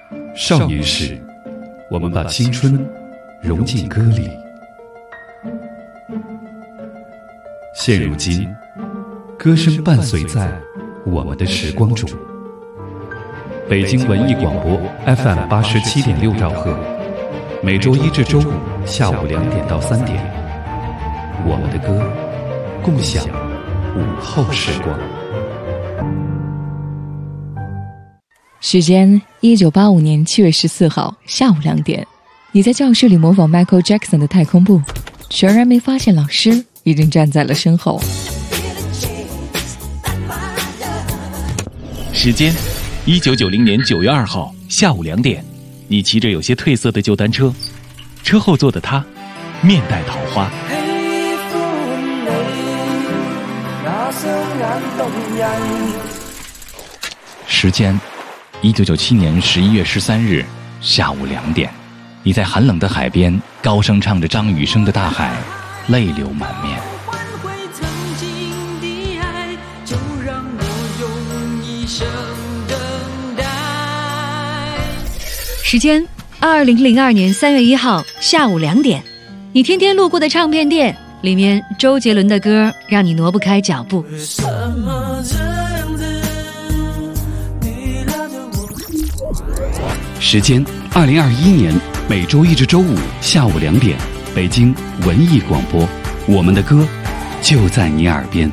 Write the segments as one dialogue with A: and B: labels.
A: 少年时，我们把青春融进歌里。现如今，歌声伴随在我们的时光中。北京文艺广播 FM87.6兆赫，每周一至周五下午2点到3点，我们的歌，共享午后时光。
B: 时间1985年7月14号下午2点，你在教室里模仿 Michael Jackson 的太空步，全然没发现老师已经站在了身后。
C: 时间1990年9月2号下午2点，你骑着有些褪色的旧单车，车后座的他面带桃花。时间1997年11月13日下午2点，你在寒冷的海边高声唱着张雨生的《大海》，泪流满面。
D: 时间2002年3月1号下午2点，你天天路过的唱片店，里面周杰伦的歌让你挪不开脚步。
A: 时间2021年每周一至周五下午2点，北京文艺广播，我们的歌就在你耳边。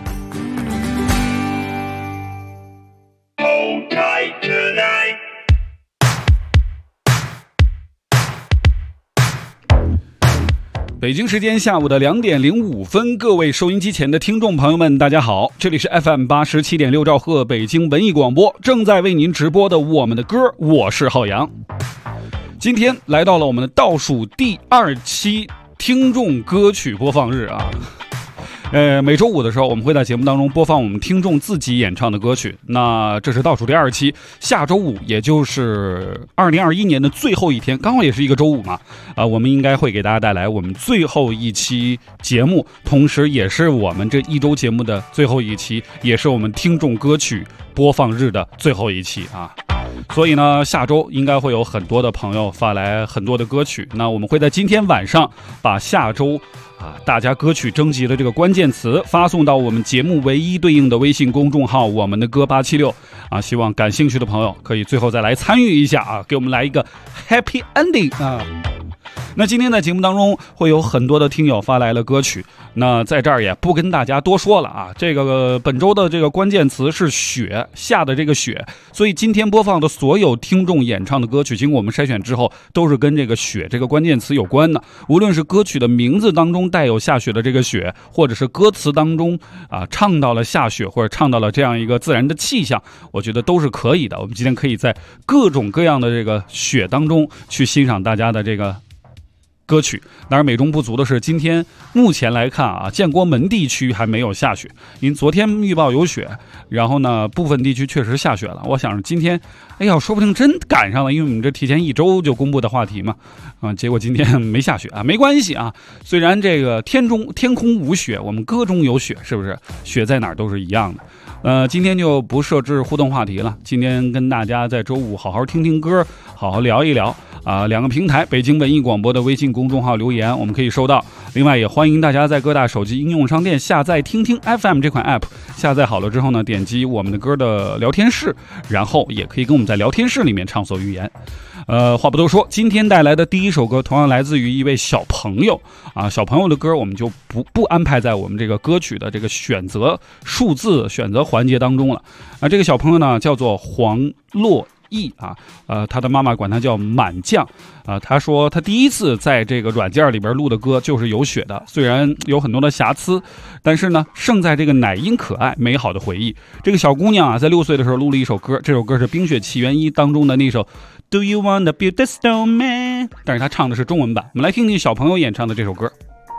A: 北京时间下午的2点05分，各位收音机前的听众朋友们，大家好，这里是 FM87.6兆赫北京文艺广播，正在为您直播的我们的歌，我是浩洋。今天来到了我们的倒数第2期听众歌曲播放日啊。每周五的时候，我们会在节目当中播放我们听众自己演唱的歌曲。那这是倒数第2期，下周五也就是2021年的最后一天，刚好也是一个周五嘛。我们应该会给大家带来我们最后一期节目，同时也是我们这一周节目的最后一期，也是我们听众歌曲播放日的最后一期啊。所以呢，下周应该会有很多的朋友发来很多的歌曲。那我们会在今天晚上把下周大家歌曲征集的这个关键词发送到我们节目唯一对应的微信公众号我们的歌876啊，希望感兴趣的朋友可以最后再来参与一下啊，给我们来一个 happy ending 啊。那今天在节目当中会有很多的听友发来了歌曲，那在这儿也不跟大家多说了啊。这个本周的这个关键词是雪，下的这个雪，所以今天播放的所有听众演唱的歌曲，经过我们筛选之后，都是跟这个雪这个关键词有关的。无论是歌曲的名字当中带有下雪的这个雪，或者是歌词当中唱到了下雪，或者唱到了这样一个自然的气象，我觉得都是可以的。我们今天可以在各种各样的这个雪当中去欣赏大家的这个歌曲。当然美中不足的是，今天目前来看啊，建国门地区还没有下雪，因为昨天预报有雪，然后呢部分地区确实下雪了。我想今天说不定真赶上了，因为我们这提前1周就公布的话题嘛，结果今天没下雪啊，没关系啊。虽然这个天空无雪，我们歌中有雪，是不是？雪在哪儿都是一样的。今天就不设置互动话题了，今天跟大家在周五好好听听歌，好好聊一聊2个平台，北京文艺广播的微信公众号留言我们可以收到，另外也欢迎大家在各大手机应用商店下载听听 FM 这款 app， 下载好了之后呢，点击我们的歌的聊天室，然后也可以跟我们在聊天室里面畅所欲言。话不多说，今天带来的第一首歌同样来自于一位小朋友小朋友的歌我们就不安排在我们这个歌曲的这个选择数字选择环节当中了。这个小朋友呢叫做黄洛义他的妈妈管他叫满酱他说他第一次在这个软件里边录的歌就是有雪的，虽然有很多的瑕疵，但是呢胜在这个奶音可爱，美好的回忆。这个小姑娘在6岁的时候录了一首歌，这首歌是《冰雪奇缘1》当中的那首 Do you wanna build a snowman， 但是她唱的是中文版。我们来听听小朋友演唱的这首歌。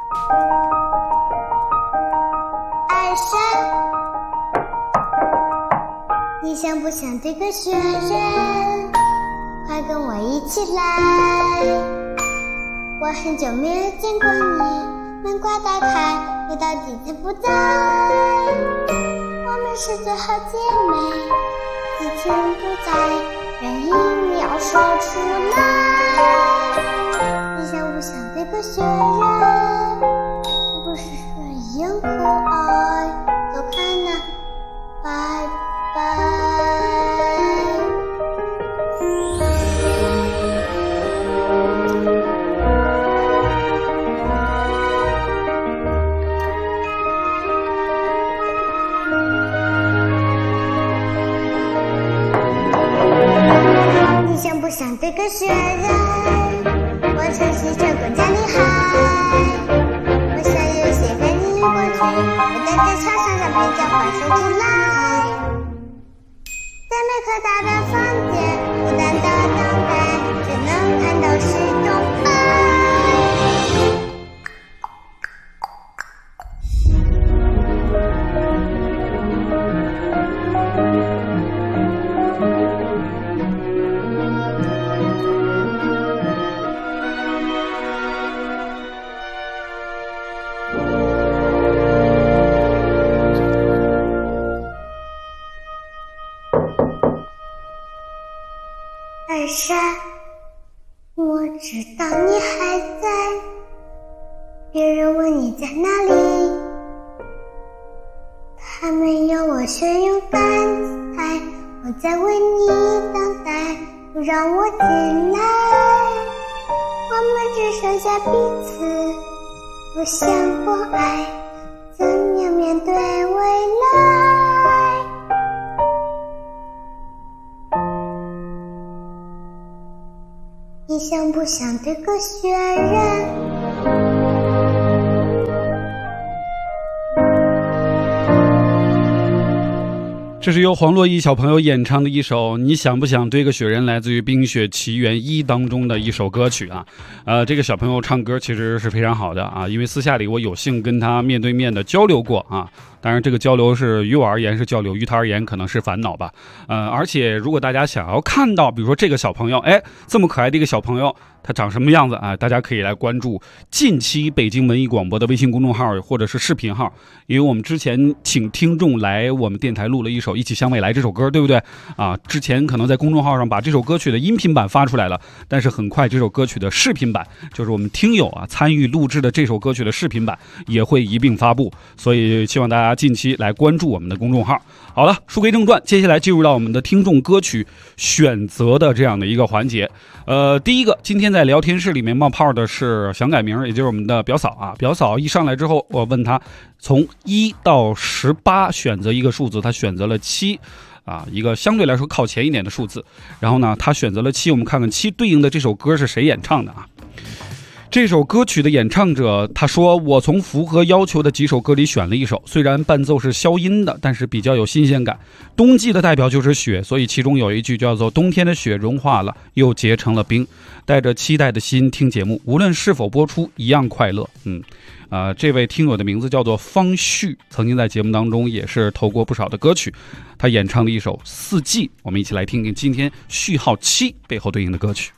E: 爱神，你想不想堆个雪人？快跟我一起来！我很久没有见过你，门关打开，味道几次不在。我们是最好姐妹，激情不在， 原因你要说出来。你想不想对个雪人？是不是一样可爱？走开呢，拜拜。你想不想对个雪人？我唱戏唱更加厉害。我想有些跟你过去，我待在桥上让别叫唤说出来。在每个大的房间，孤单的等待，只能看到是东北。二山，我知道你还在，别人问你在哪里，他们要我学勇敢才，我在为你等待，不让我进来，我们只剩下彼此，不想过爱，怎样面对未来？你想不想对个雪人？
A: 这是由黄洛伊小朋友演唱的一首《你想不想对个雪人》，来自于《冰雪奇缘1》当中的一首歌曲啊。这个小朋友唱歌其实是非常好的啊，因为私下里我有幸跟他面对面的交流过啊。当然这个交流是于我而言是交流，于他而言可能是烦恼吧。而且如果大家想要看到比如说这个小朋友这么可爱的一个小朋友他长什么样子啊，大家可以来关注近期北京文艺广播的微信公众号或者是视频号，因为我们之前请听众来我们电台录了一首《一起向未来》这首歌，对不对啊？之前可能在公众号上把这首歌曲的音频版发出来了，但是很快这首歌曲的视频版，就是我们听友参与录制的这首歌曲的视频版也会一并发布，所以希望大家近期来关注我们的公众号。好了，书归正传，接下来进入到我们的听众歌曲选择的这样的一个环节。第一个，今天在聊天室里面冒泡的是想改名，也就是我们的表嫂啊。表嫂一上来之后，我问他从1到18选择一个数字，他选择了7啊，一个相对来说靠前一点的数字。然后呢，他选择了7，我们看看7对应的这首歌是谁演唱的啊？这首歌曲的演唱者他说，我从符合要求的几首歌里选了一首，虽然伴奏是消音的，但是比较有新鲜感。冬季的代表就是雪，所以其中有一句叫做冬天的雪融化了又结成了冰，带着期待的心听节目，无论是否播出一样快乐。这位听友的名字叫做方旭，曾经在节目当中也是投过不少的歌曲，他演唱的一首四季，我们一起来听听今天序号7背后对应的歌曲。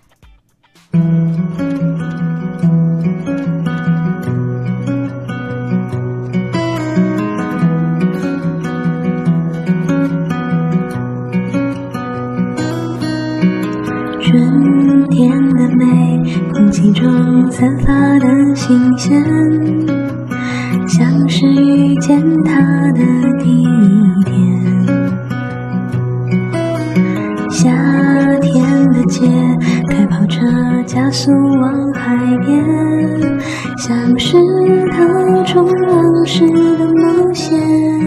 F: 春天的美，空气中散发的新鲜，像是遇见他的第一天。夏天的街，开跑车加速往海边，像是他冲浪时的冒险。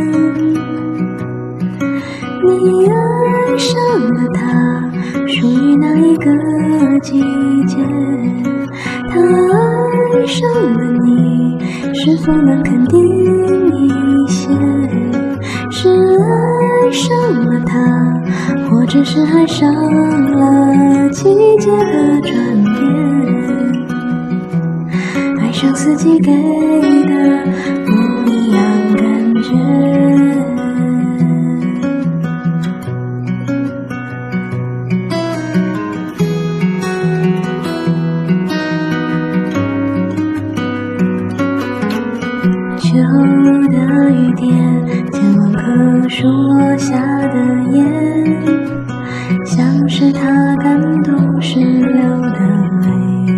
F: 你爱上了他，属于哪一个季节？他爱上了你，是否能肯定一些？是爱上了他，或者是爱上了季节的转变？爱上四季给的不一样感觉。秋的雨点，千万棵树落下的叶，像是是他感动时流的泪。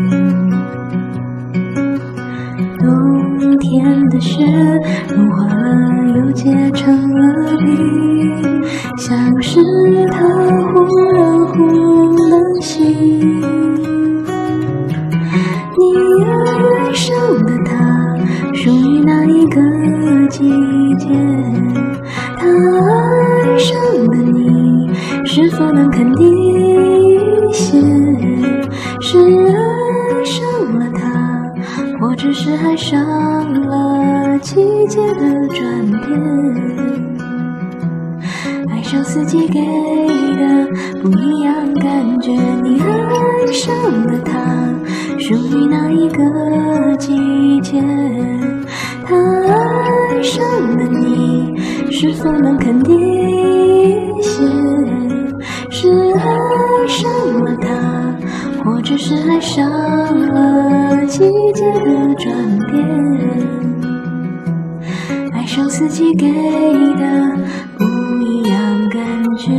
F: 冬天的雪融化了又结成了冰，像是他忽冷忽冷心。你爱上的他属于哪一个季节？他爱上的你是否能肯定一些？是爱上了他，或只是爱上了季节的转变？爱上四季给的不一样感觉，你爱上了他属于哪一个季节？他爱上了你是否能肯定一些？是爱上了他，或只是爱上了季节的转变？爱上四季给的不一样感觉。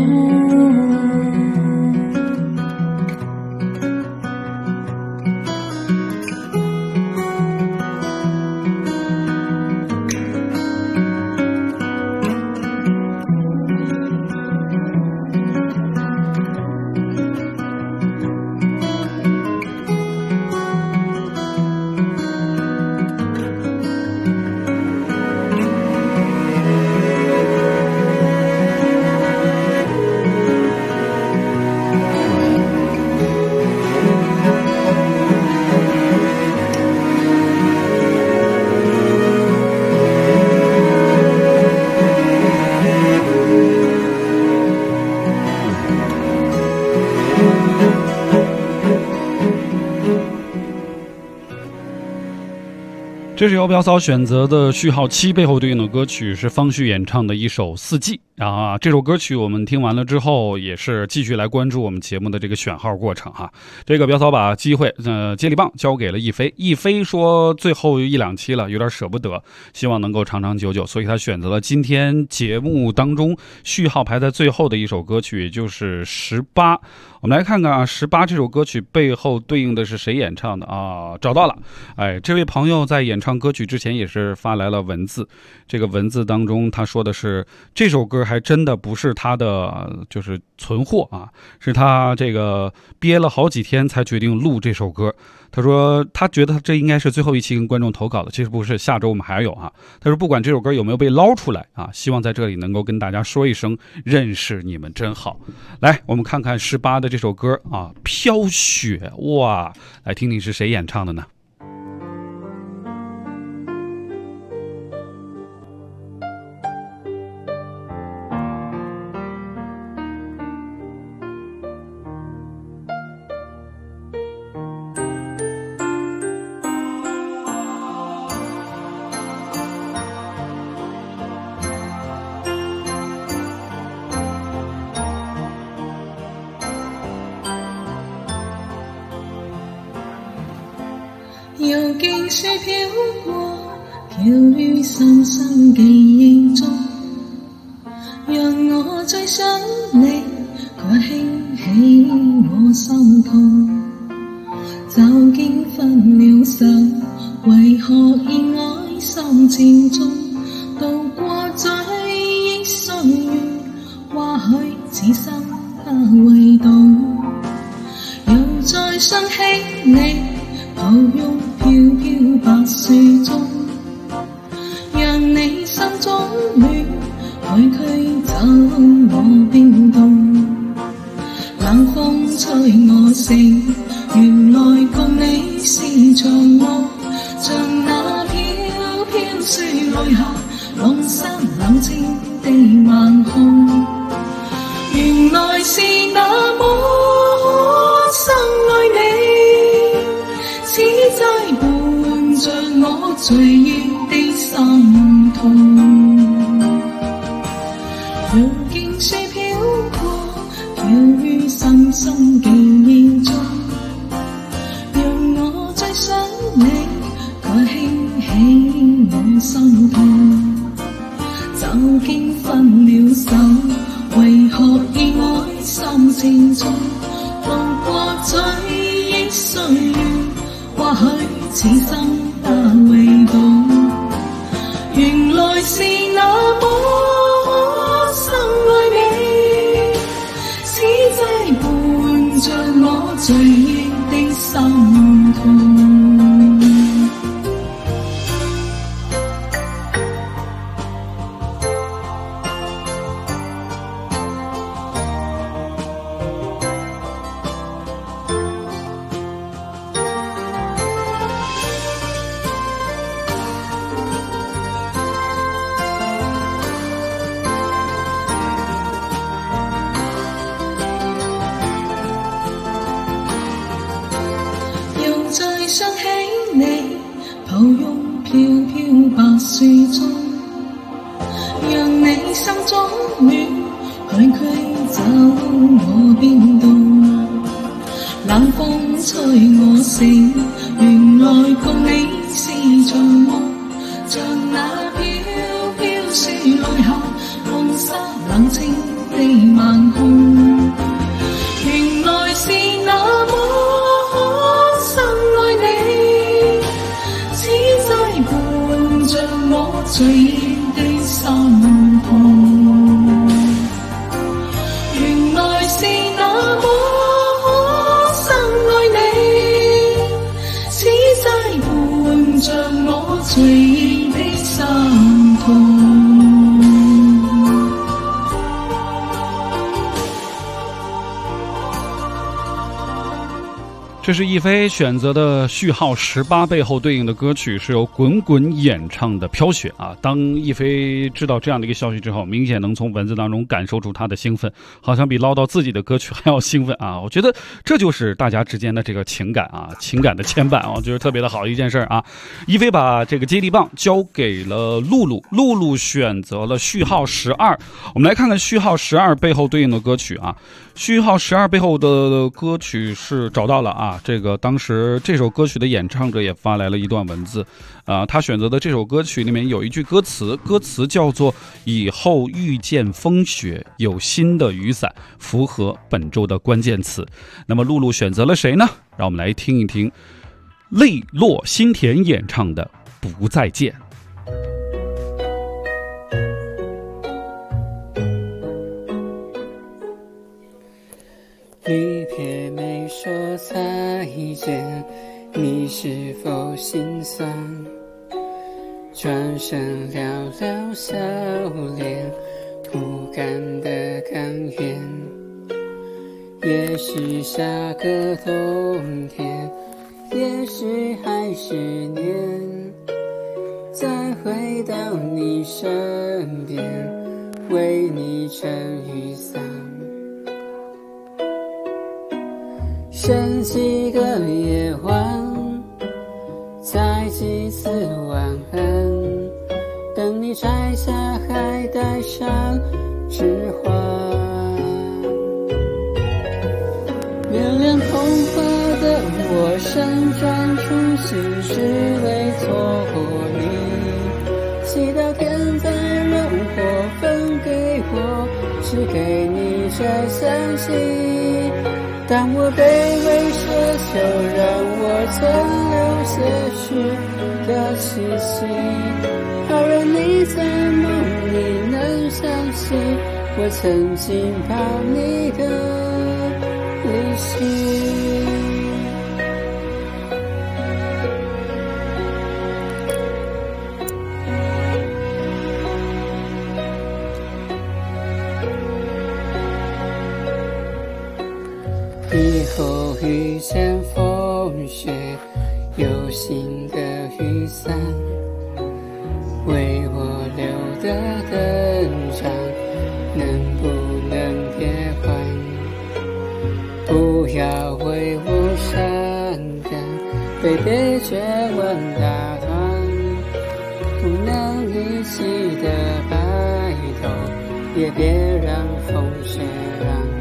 A: 这是由表嫂选择的序号7背后对应的歌曲是方旭演唱的一首《四季》啊。这首歌曲我们听完了之后，也是继续来关注我们节目的这个选号过程哈。这个表嫂把机会接力棒交给了亦菲，亦菲说最后1、2期了，有点舍不得，希望能够长长久久，所以她选择了今天节目当中序号排在最后的一首歌曲，也就是18。我们来看看啊，18这首歌曲背后对应的是谁演唱的啊？找到了，哎，这位朋友在演唱歌曲之前也是发来了文字，这个文字当中他说的是这首歌还真的不是他的就是存货啊，是他这个憋了好几天才决定录这首歌。他说他觉得这应该是最后一期跟观众投稿的，其实不是，下周我们还有啊。他说不管这首歌有没有被捞出来啊，希望在这里能够跟大家说一声认识你们真好。来，我们看看18的这首歌啊，飘雪，哇，来听听是谁演唱的呢？
G: 游徑雪飄過，飄於深深記憶中，讓我最想你，卻興起我心痛。就竟分了手，為何意愛心情中，渡過追憶歲月，或許此生不會懂。又再想起你，抱擁飄飄白雪中，讓你心中暖，去驅走我冰凍。冷風吹我醒，原來共你是場夢，像那飄飄雪淚下，弄濕冷清的晚空。原來是那麼可生愛你，此際伴着我最熱的心痛。如見雪飄過，飄於深深記憶中，讓我最想你，卻興起我心痛。就竟分了手，為何意愛心情中， 去，此生不會懂。原來是那麼深愛你，此際伴着我最應的心痛。再想起你，抱擁飄飄白雪中，讓你心中暖，去驅走我冰凍。冷風吹我醒，原來共你是場夢，像那飄飄雪淚下，夢失冷清的晚空。原來是那麼我最應的心痛，原來是那麼深愛你，此際伴着我最應的心痛。
A: 这是亦菲选择的序号18背后对应的歌曲是由滚滚演唱的《飘雪》啊。当亦菲知道这样的一个消息之后，明显能从文字当中感受出她的兴奋，好像比唠叨自己的歌曲还要兴奋啊。我觉得这就是大家之间的这个情感啊，情感的牵绊啊，我觉得特别的好一件事啊。亦菲把这个接力棒交给了露露，露露选择了序号12。我们来看看序号12背后对应的歌曲啊。序号12背后的歌曲是找到了啊，这个当时这首歌曲的演唱者也发来了一段文字他选择的这首歌曲里面有一句歌词叫做以后遇见风雪有新的雨伞，符合本周的关键词。那么露露选择了谁呢？让我们来听一听泪落心田演唱的不再见。
H: 离别没说再见，你是否心酸？转身寥寥笑脸，不甘的甘愿。也许下个冬天，也许还是年，再回到你身边，为你撑雨伞。剩几个夜晚，再几次晚安，等你摘下还带上指环。原谅童话的我辗转初心，只为错过你。祈祷天灾人祸分给我，只给你这消息。当我卑微奢求，让我存留些许的气息，好让你在梦里能相信我曾经抱你的力气。以后遇见风雪有新的雨伞，为我留的登场能不能别还？不要为我伤感，被别绝望打断，不能一起的白头，也别让风雪让。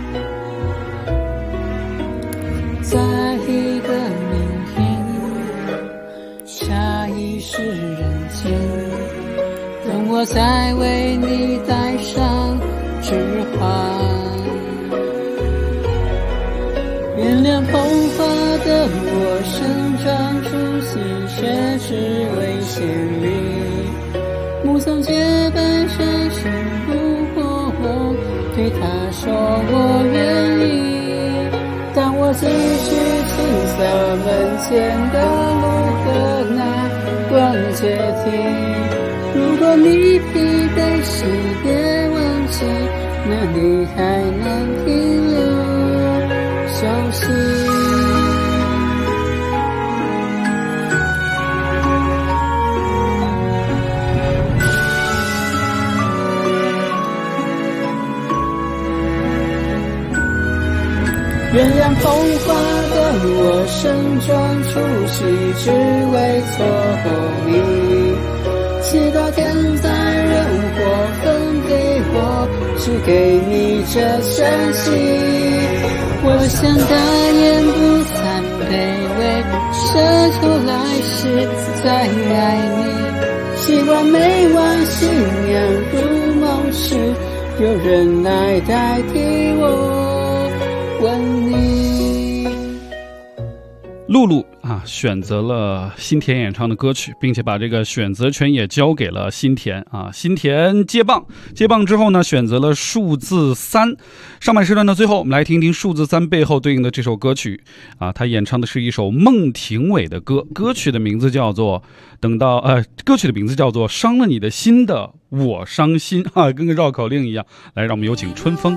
H: 在一个明天，下一世人间，等我再为你戴上指环。原谅童话的我生长戏却只为献礼。目送结伴深深路过，我对他说我愿意。当我继续青涩门前的路和那段阶梯，如果你疲惫时别忘记，那里还能停留休息。原谅童话的我盛装出席，只为错过你。祈祷天灾人祸分给我，只给你这真心。我想大言不惭卑微，奢求来世再爱你。希望每晚新娘入梦时，有人来代替我问你。
A: 露露啊，选择了新田演唱的歌曲，并且把这个选择权也交给了新田啊。新田接棒之后呢，选择了数字3。上半时段的最后，我们来听听数字3背后对应的这首歌曲啊。他演唱的是一首孟庭苇的歌，歌曲的名字叫做伤了你的心的我伤心啊，跟个绕口令一样。来，让我们有请春风。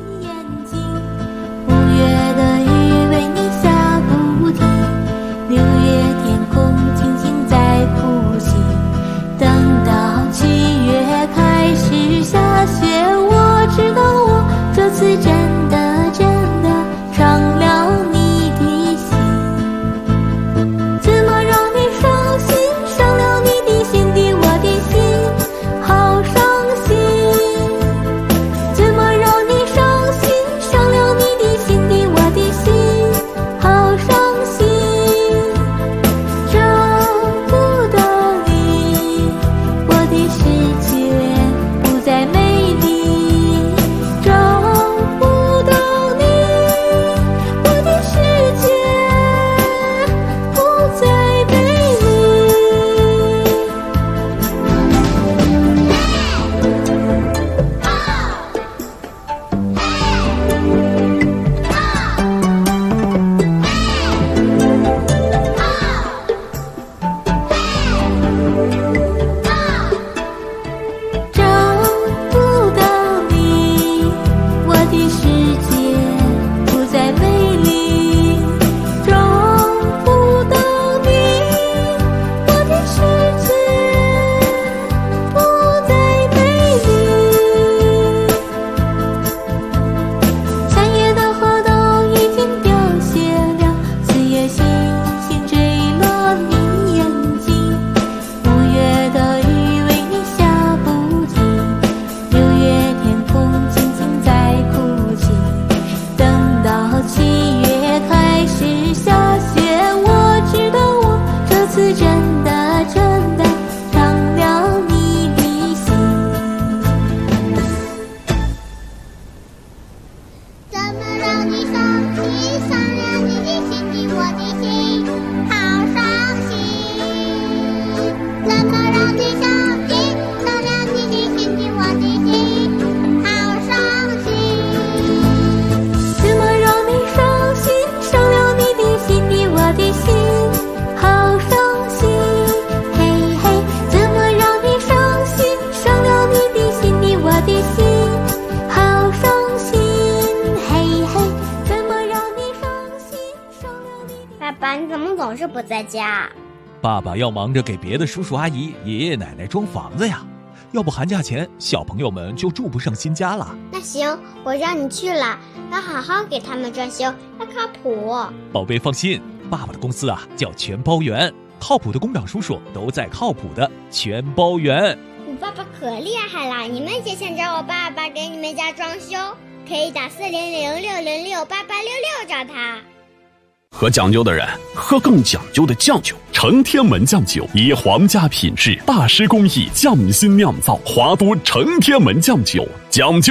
E: 总是不在家。
I: 爸爸要忙着给别的叔叔阿姨、爷爷奶奶装房子呀，要不寒假前小朋友们就住不上新家了。
E: 那行，我让你去了，要好好给他们装修，要靠谱。
I: 宝贝放心，爸爸的公司啊叫全包园，靠谱的工长叔叔都在靠谱的全包园。
E: 你爸爸可厉害了，你们也想找我爸爸给你们家装修，可以打4006068866找他。
J: 喝讲究的人喝更讲究的酱酒，成天门酱酒以皇家品质、大师工艺匠心酿造，华都成天门酱酒，讲究。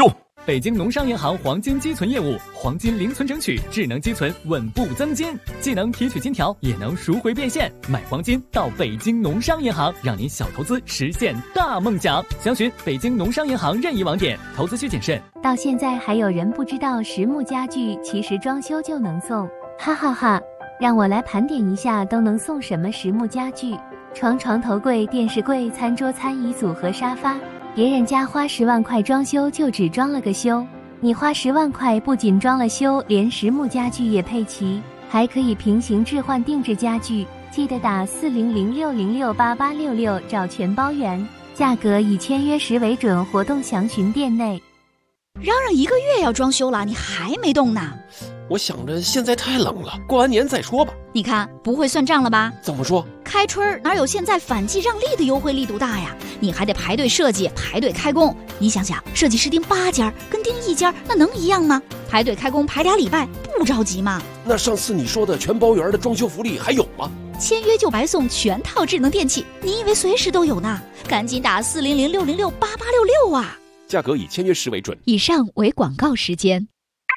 K: 北京农商银行黄金积存业务，黄金零存整取，智能积存，稳步增金，既能提取金条，也能赎回变现。买黄金到北京农商银行，让您小投资实现大梦想。详询北京农商银行任意网点，投资需谨慎。
L: 到现在还有人不知道实木家具其实装修就能送，哈哈哈！让我来盘点一下都能送什么实木家具：床、床头柜、电视柜、餐桌、餐椅组和沙发。别人家花10万块装修就只装了个修，你花10万块不仅装了修，连实木家具也配齐，还可以平行置换定制家具。记得打4006068866找全包圆，价格以签约时为准，活动详询店内。
M: 嚷嚷1个月要装修了，你还没动呢？
N: 我想着现在太冷了，过完年再说吧。
M: 你看不会算账了吧？
N: 怎么说？
M: 开春哪有现在反季让利的优惠力度大呀？你还得排队设计，排队开工。你想想，设计师订8家跟订1家那能一样吗？排队开工排2礼拜，不着急吗？
N: 那上次你说的全包圆的装修福利还有吗？
M: 签约就白送全套智能电器，你以为随时都有呢？赶紧打4006068866啊！
N: 价格以签约时为准。
M: 以上为广告时间。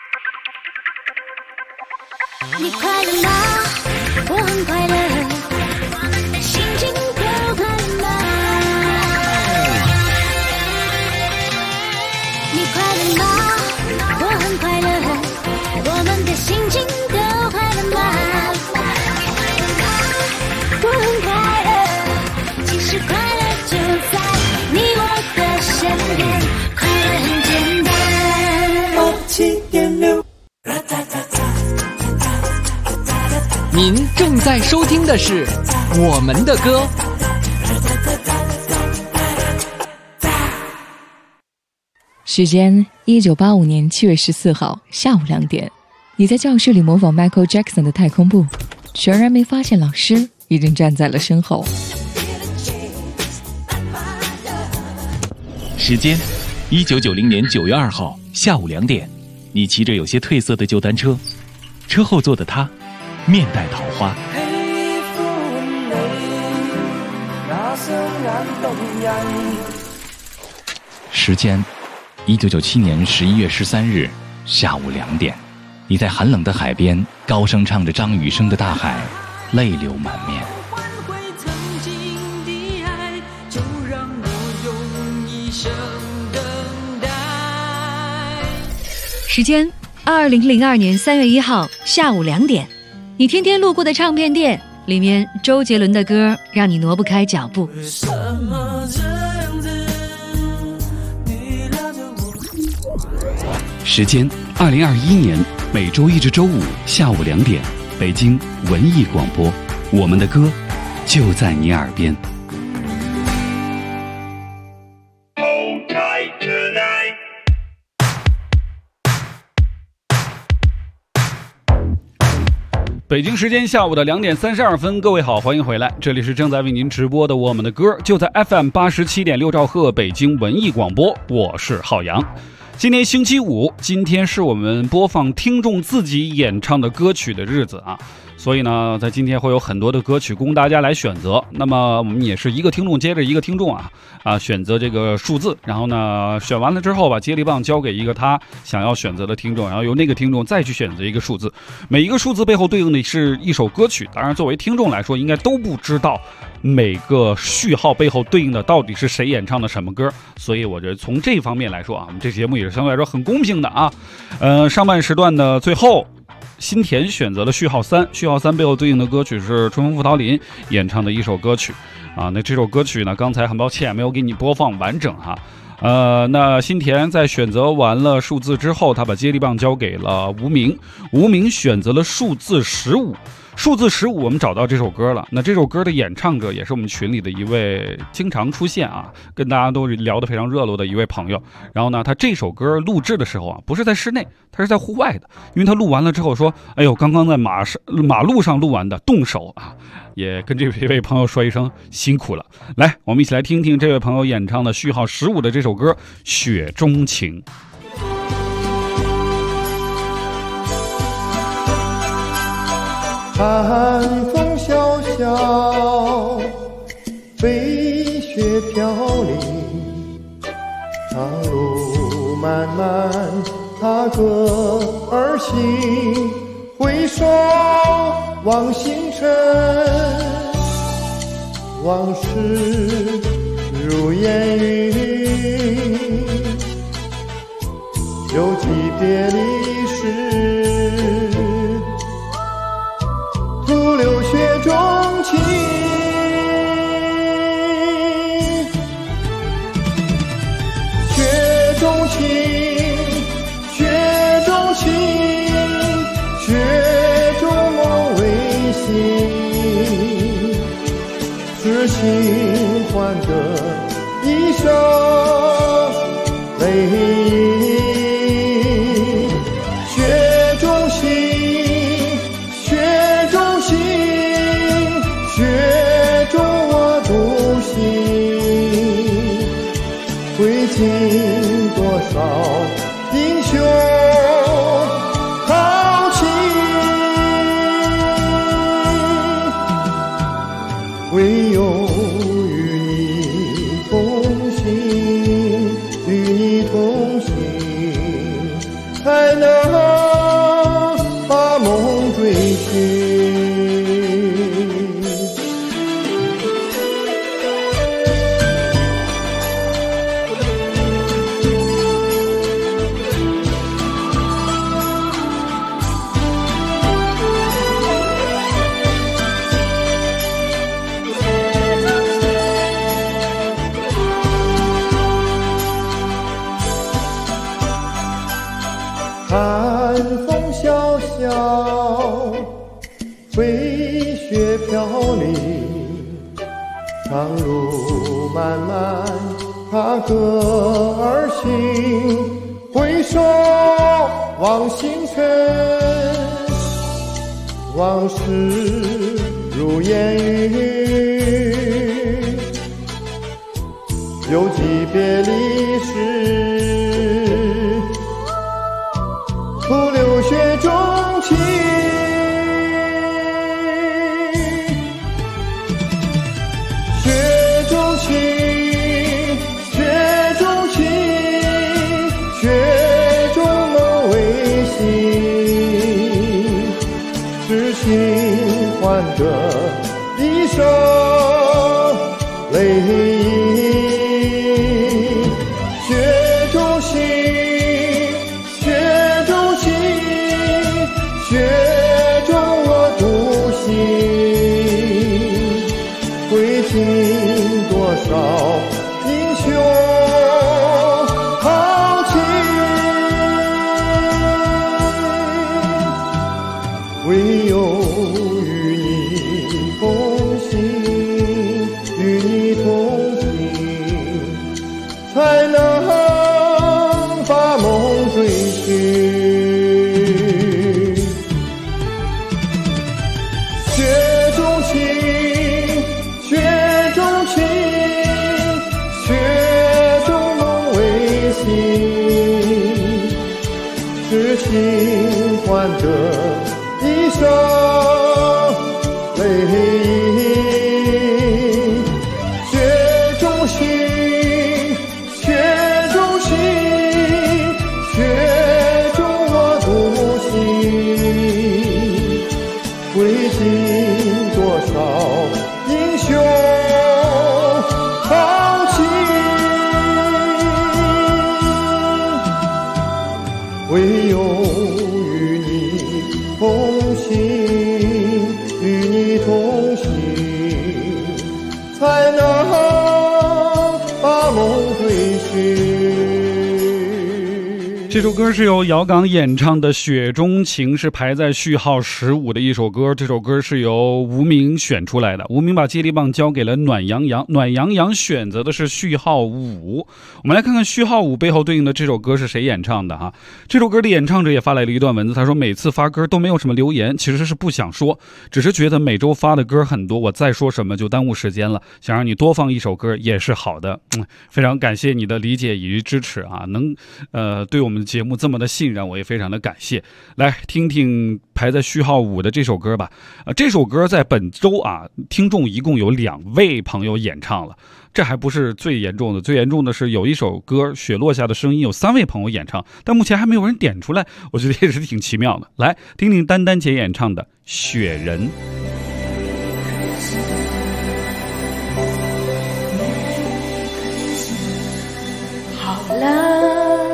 F: 你快乐吗？我很快乐，心情都快乐。你快乐吗？我很快乐，我们的心情都快乐吗？我很快乐，其实快乐就在你我的身边，快乐很简单。87.6。
K: 您正在收听的是我们的歌。
B: 时间1985年7月14号下午2点，你在教室里模仿 Michael Jackson 的太空步，全然没发现老师已经站在了身后。
C: 时间1990年9月2号下午2点，你骑着有些褪色的旧单车，车后座的他面带桃花。时间1997年11月13日下午2点，你在寒冷的海边高声唱着张雨生的《大海》，泪流满面。
D: 时间2002年3月1号下午2点，你天天路过的唱片店，里面周杰伦的歌让你挪不开脚步。
A: 时间2021年每周1至周5下午2点，北京文艺广播，我们的歌就在你耳边。北京时间下午的2点32分，各位好，欢迎回来，这里是正在为您直播的我们的歌，就在 FM 87.6兆赫北京文艺广播，我是浩洋。今天星期五，今天是我们播放听众自己演唱的歌曲的日子啊，所以呢，在今天会有很多的歌曲供大家来选择。那么我们也是一个听众接着一个听众选择这个数字，然后呢，选完了之后把接力棒交给一个他想要选择的听众，然后由那个听众再去选择一个数字。每一个数字背后对应的是一首歌曲。当然，作为听众来说，应该都不知道每个序号背后对应的到底是谁演唱的什么歌。所以我觉得从这方面来说啊，我们这节目也是相对来说很公平的啊。上半时段的最后，新田选择了序号3，序号3背后对应的歌曲是春风拂桃林演唱的一首歌曲啊。那这首歌曲呢，刚才很抱歉没有给你播放完整哈。那新田在选择完了数字之后，他把接力棒交给了无名，无名选择了数字15。数字15，我们找到这首歌了。那这首歌的演唱者也是我们群里的一位经常出现跟大家都聊得非常热络的一位朋友。然后呢，他这首歌录制的时候不是在室内，他是在户外的，因为他录完了之后说：“哎呦，刚刚在马路上录完的，动手啊！”也跟这位朋友说一声辛苦了。来，我们一起来听听这位朋友演唱的序号15的这首歌《雪中情》。
O: 寒风萧萧，飞雪飘零，长路漫漫，踏歌而行，回首望星辰，往事如烟云，犹记别离时，徒留雪中情。雪中情，雪中情，雪中梦未醒，痴心换得一生泪影。雪中情，雪中情，雪中我独行，会尽多少英雄豪情，唯有与你同行，与你同行，才能把梦追寻。寒风萧萧，飞雪飘零，长路漫漫，踏歌而行，回首望星辰，往事如烟云，犹记别离时，徒留雪中情。雪中情，雪中情，雪中梦未醒，痴心换得一生泪影。雪中情，雪中情，雪中我独行，会尽多少英雄豪情，唯有与你同行，与你同行，才能把梦追寻。雪中情，雪中情，雪中梦未醒，痴心换得一生泪影。雪中情，雪中情，雪中我独行，会尽多少英雄豪情，唯有与你同行，与你同行，才能把梦追寻。
A: 这首歌是由姚刚演唱的《雪中情》，是排在序号15的一首歌。这首歌是由吴明选出来的，吴明把接力棒交给了暖洋洋，暖洋洋选择的是序号5。我们来看看序号5背后对应的这首歌是谁演唱的哈。这首歌的演唱者也发来了一段文字，他说每次发歌都没有什么留言，其实是不想说，只是觉得每周发的歌很多，我再说什么就耽误时间了，想让你多放一首歌也是好的。非常感谢你的理解与支持啊，能对我们们的节目这么的信任，我也非常的感谢。来听听排在序号5的这首歌吧。这首歌在本周啊，听众一共有2位朋友演唱了，这还不是最严重的，最严重的是有一首歌《雪落下的声音》有3位朋友演唱，但目前还没有人点出来，我觉得也是挺奇妙的。来听听丹丹姐演唱的《雪人》。
P: 好了，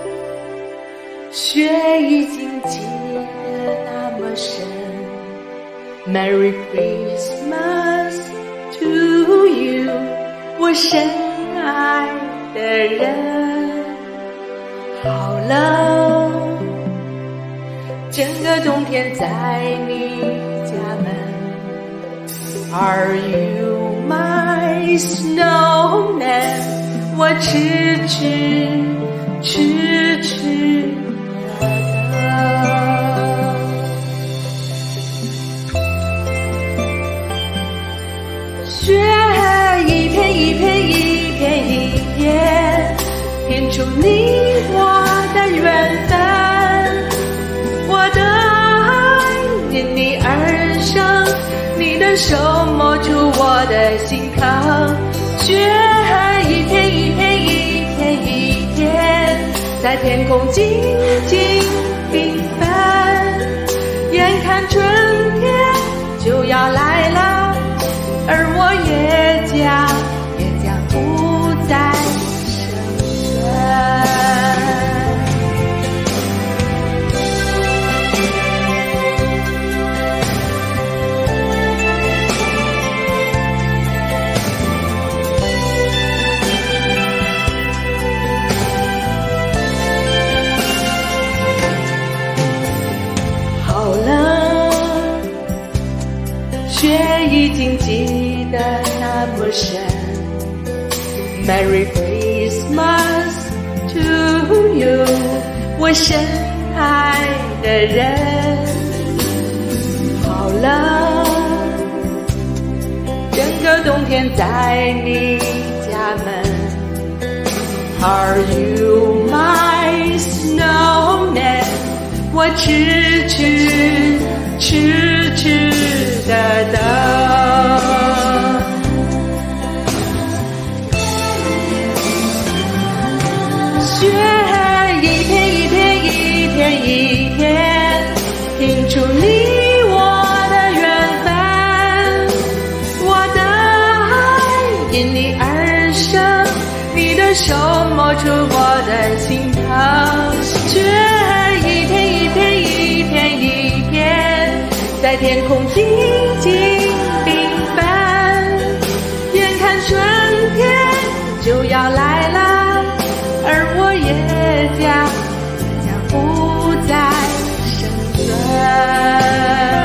P: 雪已经结那么深 Merry Christmas to you 我深爱的人。好了，整个冬天在你家门 Are you my snowman我痴痴雪一片一片一片一片拼出你我的缘分，我的爱因你而生，你的手摸出我的心疼，雪一片一片一片一片在天空静静缤纷，眼看春天就要来了，而我也将不再生存。好了，雪已经积得那么深 Merry Christmas to you 我深爱的人。好了，整个冬天在你家门 Are you my snowman 我痴痴的等，雪一片一片一片一片拼出你我的缘分，我的爱因你而生，你的手摸出我的心疼，雪一片一片一片一片在天空静静缤纷，眼看春天就要来了，而我也将不再生存。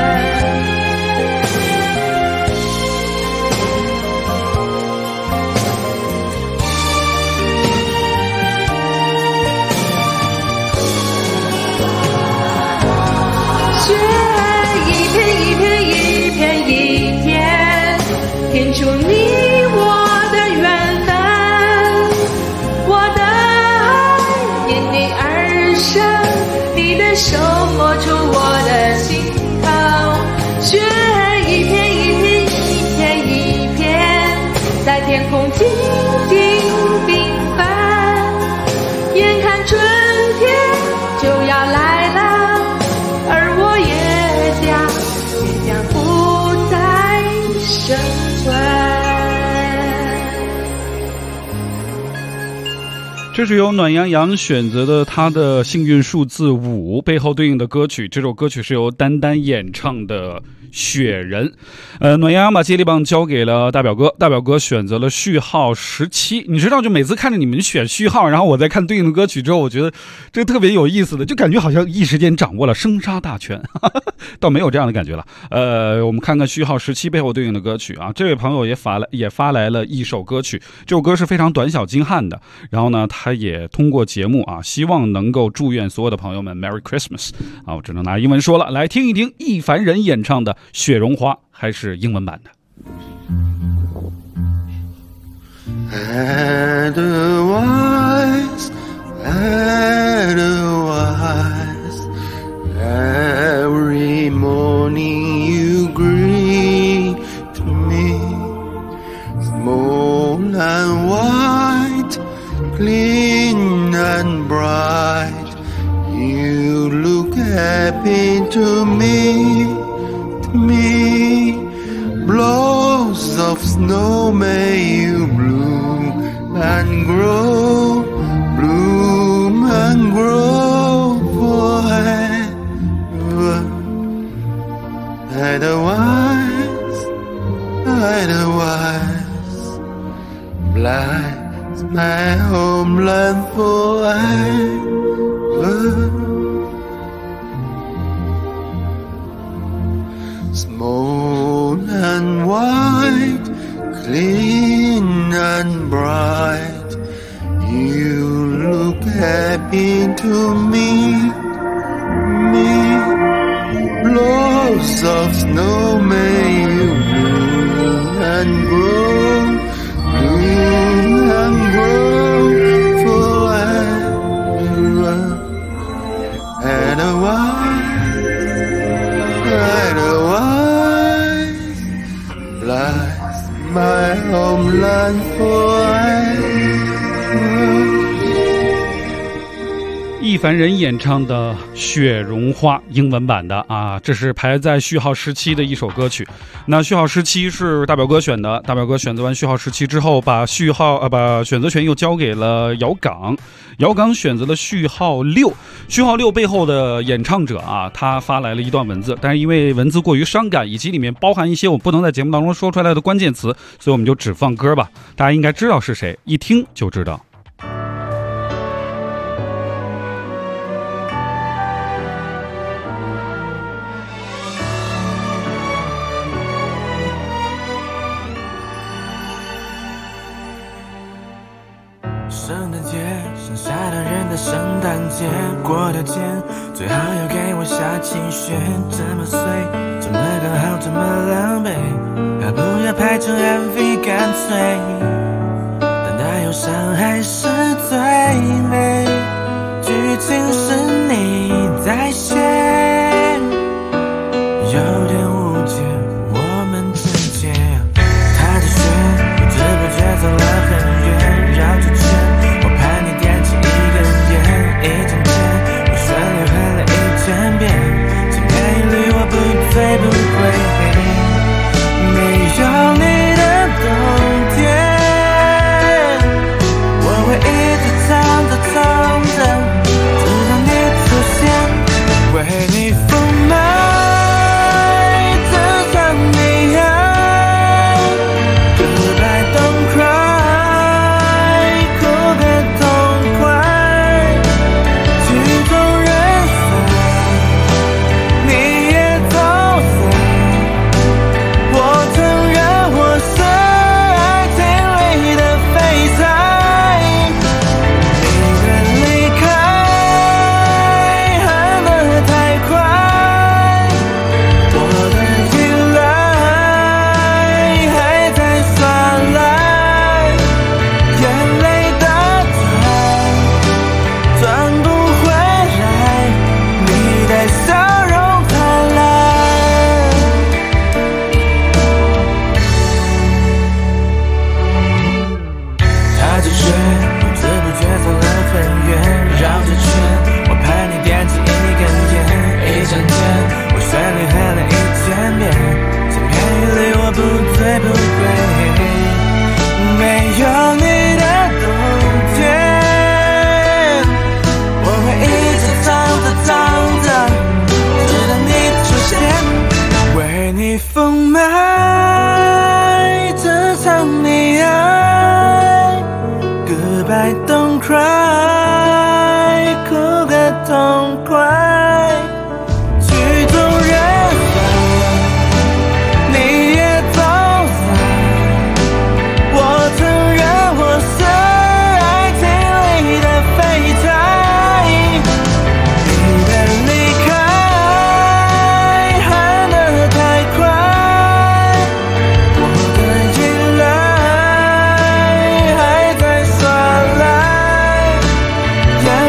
P: 拼出你我的缘分，我的爱因你而生，你的手摸出我的心疼，雪一片一片一片一片在天空静静缤纷，眼看春天就要来了，而我也将不再生存。
A: 这是由暖洋洋选择的他的幸运数字5背后对应的歌曲，这首歌曲是由丹丹演唱的雪人。暖洋洋把接力棒交给了大表哥，大表哥选择了序号17。你知道，就每次看着你们选序号，然后我在看对应的歌曲之后，我觉得这特别有意思的，就感觉好像一时间掌握了生杀大权，倒没有这样的感觉了。我们看看序号17背后对应的歌曲啊，这位朋友也发来了一首歌曲，这首歌是非常短小精悍的，然后呢，他也通过节目啊，希望能够祝愿所有的朋友们 Merry Christmas 啊，我只能拿英文说了，来听一听易凡人演唱的雪绒花，还是英文版的。
O: And the wise Otherwise, every morning you greet me, small and white, clean and bright. You look happy to me, Blows of snow may you bloom and grow, bloom and grow forever. Otherwise, blights my homeland forever. Small and white, clean and bright, you look happy to me. Blows of snow may you bloom and grow, bloom and grow forever. Otherwise, bless my homeland forever.
A: 易凡人演唱的《雪绒花》英文版的啊，这是排在序号17的一首歌曲。那序号17是大表哥选的，大表哥选择完序号17之后，把选择权又交给了姚港，姚港选择了序号6。序号6背后的演唱者啊，他发来了一段文字，但是因为文字过于伤感，以及里面包含一些我不能在节目当中说出来的关键词，所以我们就只放歌吧。大家应该知道是谁，一听就知道。
Q: 圣诞节，剩下的人的圣诞节过条件，最好要给我下情绪。这么碎，这么刚好，这么狼狈，要不要拍成 MV 干脆？但那忧伤还是最美，剧情是你在写，有点误解我们之间。踏着雪，不知不觉走了很远，绕着圈。一整天，我旋律哼了1000遍，千篇一律，我不醉不归。没有你的冬天，我会一直唱着唱着，直到你出现，为你疯卖，只想你爱。Goodbye, don't cry， 哭个痛快。疯卖，只唱你爱。Goodbye, don't cry， 哭个痛快。曲终人散，你也走散。我承认我是爱情里的废柴。你的离开。眼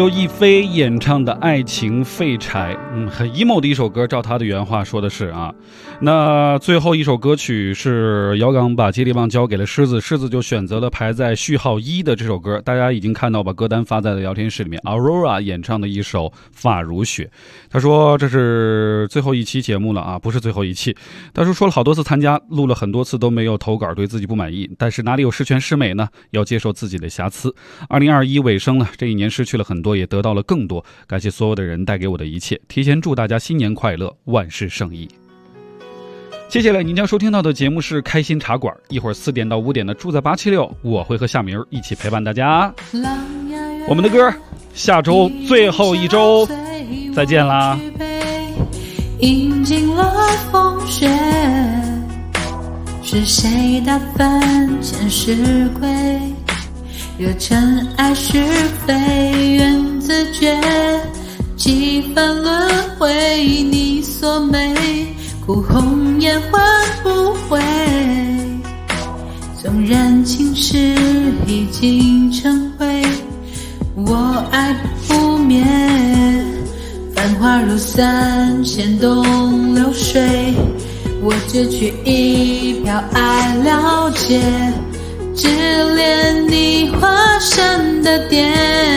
A: 刘亦菲演唱的《爱情废柴》，很 emo 的一首歌，照她的原话说的是啊。那最后一首歌曲是姚刚把接力棒交给了狮子，狮子就选择了排在序号1的这首歌，大家已经看到把歌单发在了聊天室里面。Aurora 演唱的一首《发如雪》，他说这是最后一期节目了啊，不是最后一期。他说了好多次参加，录了很多次都没有投稿，对自己不满意，但是哪里有十全十美呢？要接受自己的瑕疵。2021尾声了，这一年失去了很多，也得到了更多，感谢所有的人带给我的一切，提前祝大家新年快乐，万事胜意。接下来您将收听到的节目是开心茶馆，一会儿4点到5点的住在876，我会和夏明一起陪伴大家。我们的歌下周最后一周再见啦。
F: 迎进了风雪，是谁打翻前世规，惹尘埃是非缘自觉，几番轮回你所美，苦红颜换不回，纵然情史已经成灰，我爱不灭，繁华如散，牵动流水，我只取一瓢爱了解，只恋你华山的点，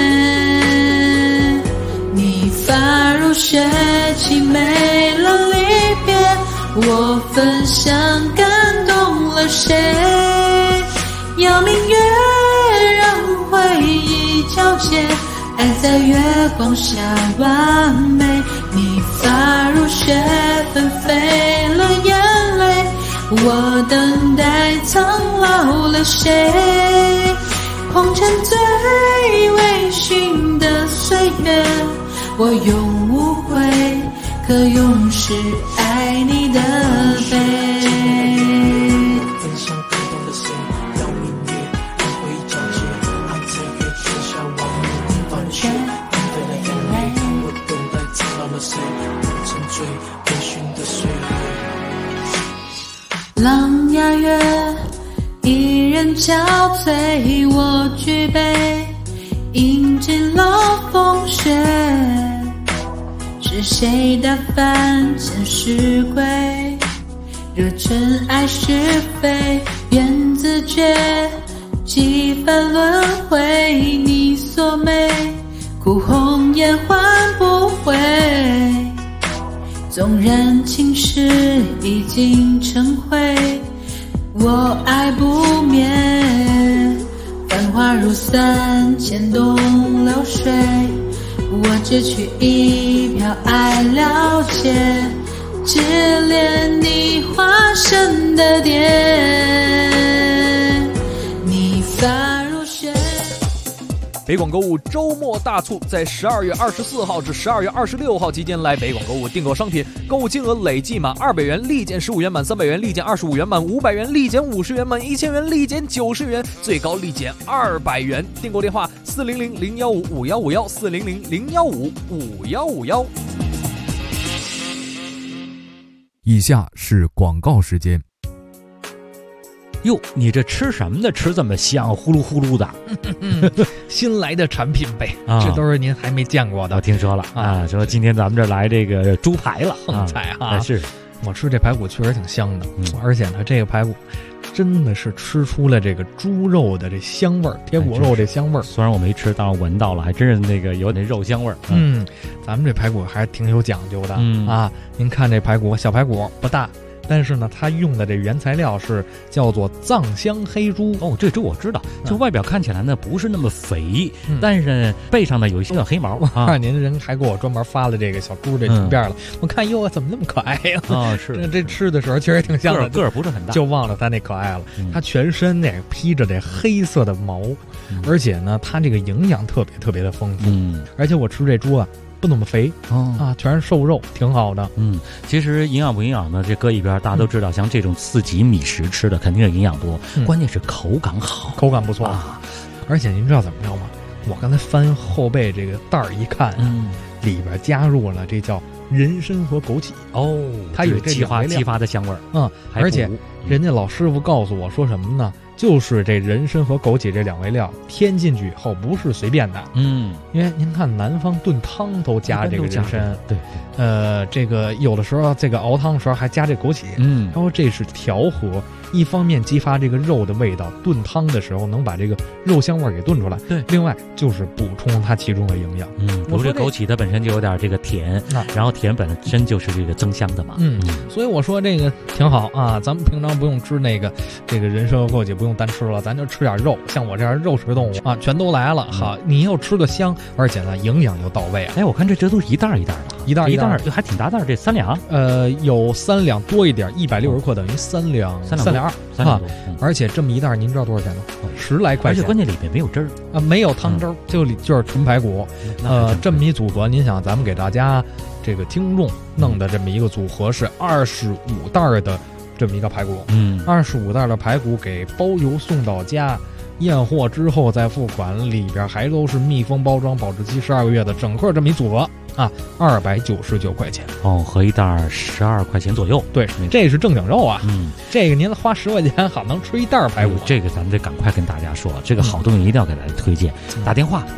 F: 你发如雪，凄美了离别，我分享感动了谁？要明月让回忆皎洁，爱在月光下完美，你发如雪，纷飞了眼泪，我等待苍老了谁？红尘最微醺的岁月，我永无悔，可永世爱你的悲。分享感动的谁？要明月让回忆皎洁，爱在月光下完美，发如雪，纷飞了眼泪，我等待苍老了谁？红尘最微醺的岁月。琅琊月，一人憔悴，我举杯，饮尽了风雪，是谁打翻前世规，惹尘埃是非缘自觉，几番轮回你所美，苦红颜换不回，纵然情史已经成灰，我爱不灭，繁华如散，牵动流水，我只取一瓢爱了解，只恋你华山的点，你发如雪。
I: 北广购物周末大促，在12月24号至12月26号期间来北广购物订购商品，购物金额累计满200元立减15元，满300元立减25元，满500元立减50元，满1000元立减90元，最高立减200元。订购电话400-015-5151 400-015-5151。
R: 以下是广告时间。
S: 哟，你这吃什么的？吃这么香，呼噜呼噜的。
T: 新来的产品呗，这都是您还没见过的。
S: 我听说了啊，说今天咱们这来这个猪排了，
T: 横菜啊！
S: 是，
T: 我吃这排骨确实挺香的，而且呢，这个排骨真的是吃出了这个猪肉的这香味儿，铁骨肉这香味儿。
S: 虽然我没吃，但是闻到了，还真是那个有点肉香味儿。
T: 咱们这排骨还挺有讲究的啊！您看这排骨，小排骨不大。但是呢，它用的这原材料是叫做藏香黑猪。
S: 哦，这猪我知道，就外表看起来呢不是那么肥，但是背上呢有一些黑毛。
T: 看您人还给我专门发了这个小猪这图片了，我看哟，怎么那么可爱呀？
S: 是
T: 这吃的时候确实挺香的，
S: 个儿不是很大，
T: 就忘了它那可爱了。它全身那披着这黑色的毛，而且呢，它这个营养特别特别的丰富。而且我吃这猪啊。不怎么肥全是瘦肉，挺好的。
S: 其实营养不营养呢，这搁一边，大家都知道，像这种4级米食吃的肯定是营养多，关键是口感好，
T: 口感不错啊。而且您知道怎么着吗？我刚才翻后背这个袋儿一看，里边加入了这叫人参和枸杞。
S: 它有这激发的香味儿。
T: 而且人家老师傅告诉我说什么呢？ 就是这人参和枸杞这2味料添进去以后不是随便的，因为您看南方炖汤都加这个人参，
S: 对，
T: 这个有的时候这个熬汤的时候还加这枸杞，然后这是调和，一方面激发这个肉的味道，炖汤的时候能把这个肉香味给炖出来，
S: 对，
T: 另外就是补充它其中的营养，
S: 比如这枸杞它本身就有点这个甜，然后甜本身就是这个增香的嘛，
T: 所以我说这个挺好啊，咱们平常不用吃这个人参和枸杞不用单吃了，咱就吃点肉，像我这样肉食动物啊，全都来了。好，你又吃个香，而且呢营养又到位啊。
S: 哎，我看这都是一袋一袋的，
T: 一袋
S: 就还挺大袋，这3两，
T: 有3两多一点，160克等于3两2啊。而且这么一袋，您知道多少钱吗？10来块钱。
S: 而且关键里面没有汁儿
T: 啊，没有汤汁儿，就是纯排骨。这么一组合，您想咱们给大家这个听众弄的这么一个组合是25袋的。这么一个排骨，25袋的排骨给包邮送到家，验货之后再付款，里边还都是密封包装，保质期12个月的，整个这么一组合啊，299块钱
S: 哦，合一袋12块钱左右。
T: 对，这是正经肉啊，这个您花10块钱好能吃一袋排骨。
S: 这个咱们得赶快跟大家说，这个好东西一定要给大家推荐。打电话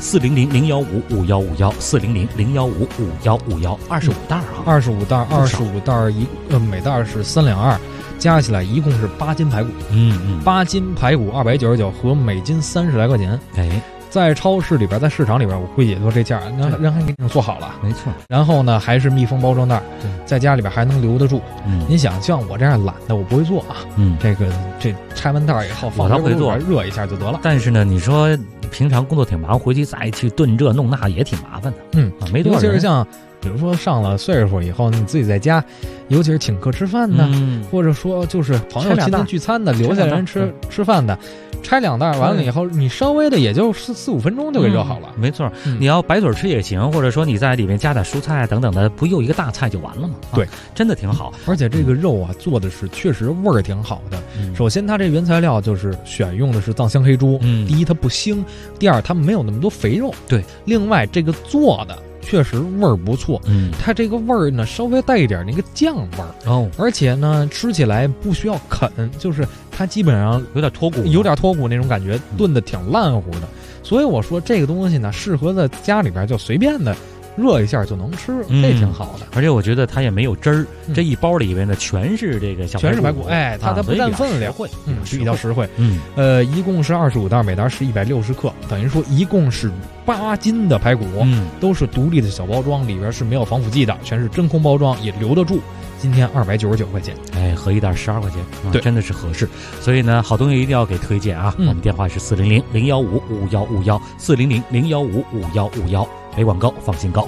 S: 400-015-5151，400-015-5151，25袋啊
T: ，25袋每袋是3两2。加起来一共是8斤排骨，8斤排骨299和每斤30来块钱。
S: 哎，
T: 在超市里边，在市场里边，我估计也就这价，人还给你做好了，
S: 没错。
T: 然后呢，还是密封包装袋，在家里边还能留得住。您想，像我这样懒的，我不会做啊。这拆完袋以后，
S: 我倒会做，
T: 热一下就得了。
S: 但是呢，你说平常工作挺忙，回去再去炖这弄那也挺麻烦的。没多少人。
T: 尤其是像比如说上了岁数以后，你自己在家，尤其是请客吃饭的，或者说就是朋友亲戚聚餐的，留下人吃饭的，拆2袋完了以后，你稍微的也就4、5分钟就给热好了。
S: 没错，你要白嘴吃也行，或者说你在里面加点蔬菜等等的，不又一个大菜就完了吗？
T: 对，
S: 真的挺好。
T: 而且这个肉啊做的是确实味儿挺好的。首先它这原材料就是选用的是藏香黑猪，第一它不腥，第二它没有那么多肥肉。
S: 对，
T: 另外这个做的确实味儿不错，它这个味儿呢稍微带一点那个酱味儿而且呢吃起来不需要啃，就是它基本上
S: 有点脱
T: 骨那种感觉，炖的挺烂乎的。所以我说这个东西呢，适合在家里边就随便的热一下就能吃，这挺好的。
S: 而且我觉得它也没有汁儿，这一包里边呢全是这个小
T: 排骨，哎，它不占分量，比较实惠。一共是25袋，每袋是160克，等于说一共是8斤的排骨，都是独立的小包装，里边是没有防腐剂的，全是真空包装，也留得住。今天299块钱，
S: 哎，合一袋12块钱，
T: 对，
S: 真的是合适。所以呢，好东西一定要给推荐啊！我们电话是400-015-5151，400-015-5151，没广告放心高。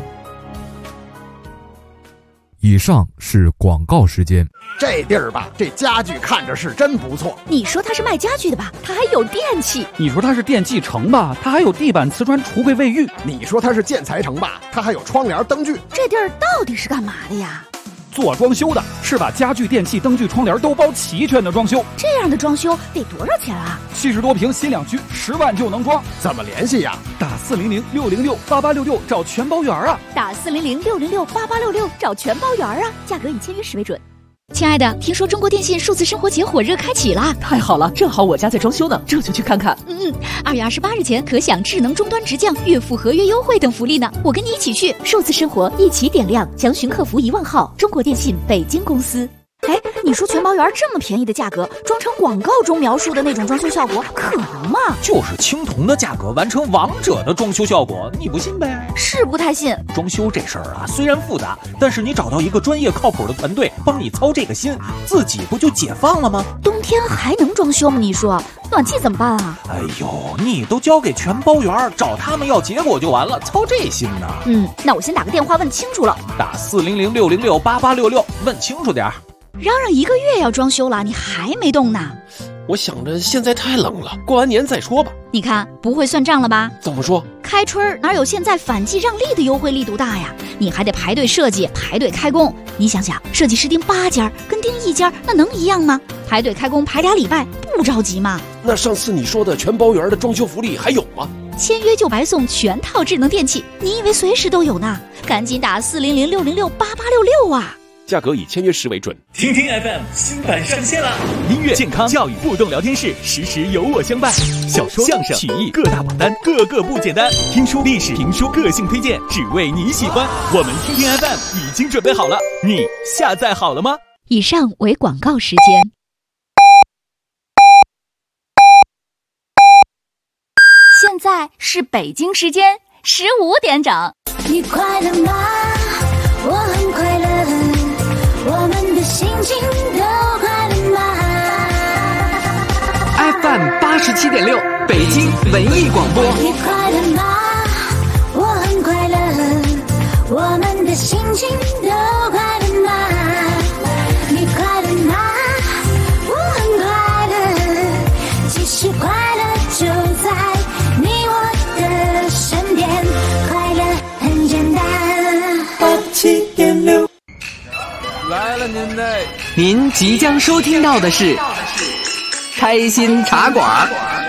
R: 以上是广告时间。
U: 这地儿吧，这家具看着是真不错。
M: 你说它是卖家具的吧，它还有电器。
A: 你说它是电器城吧，它还有地板、瓷砖、橱柜、卫浴。
U: 你说它是建材城吧，它还有窗帘、灯具。
M: 这地儿到底是干嘛的呀？
A: 做装修的，是把家具、电器、灯具、窗帘都包齐全的装修。
M: 这样的装修得多少钱啊
A: ？70多平新两居，10万就能装。
U: 怎么联系呀？
A: 打400-606-8866找全包圆啊！
M: 打400-606-8866找全包圆啊！价格以签约时为准。亲爱的，听说中国电信数字生活节火热开启啦！
V: 太好了，正好我家在装修呢，这就去看看。
M: 2月28日前可享智能终端直降、月付合约优惠等福利呢。我跟你一起去，数字生活一起点亮，详询客服1万号。中国电信北京公司。哎，你说全包圆这么便宜的价格，装成广告中描述的那种装修效果，可能吗？
W: 就是青铜的价格完成王者的装修效果，你不信呗？
M: 是不太信。
W: 装修这事儿啊，虽然复杂，但是你找到一个专业靠谱的团队帮你操这个心，自己不就解放了吗？
M: 冬天还能装修吗？你说暖气怎么办啊？
W: 哎呦，你都交给全包圆，找他们要结果就完了，操这心呢？
M: 那我先打个电话问清楚了。
W: 打400-606-8866问清楚点儿。
M: 嚷嚷1个月要装修了，你还没动呢？
N: 我想着现在太冷了，过完年再说吧。
M: 你看不会算账了吧？
N: 怎么说？
M: 开春哪有现在反季让利的优惠力度大呀？你还得排队设计，排队开工。你想想，设计师订8家跟订1家，那能一样吗？排队开工排2礼拜，不着急吗？
N: 那上次你说的全包圆的装修福利还有吗？
M: 签约就白送全套智能电器，你以为随时都有呢？赶紧打400-606-8866啊！
N: 价格以签约时为准。
K: 听听 FM 新版上线了，音乐、健康、教育、互动聊天室，时时有我相伴。小说、相声、曲艺各大榜单，个个不简单。听书、历史、评书，个性推荐，只为你喜欢。我们听听 FM 已经准备好了，你下载好了吗？
M: 以上为广告时间。
E: 现在是北京时间15点整。
F: 你快乐吗？我很快乐，我们的心情都快乐吗
G: ？FM 87.6，北京文艺广播。
F: 你快乐吗？我很快乐，我们的心情都快乐吗？你快乐吗？我很快乐，其实快乐就在你我的身边，快乐很简单。87.6
G: 来了您的，您即将收听到的是开心茶馆。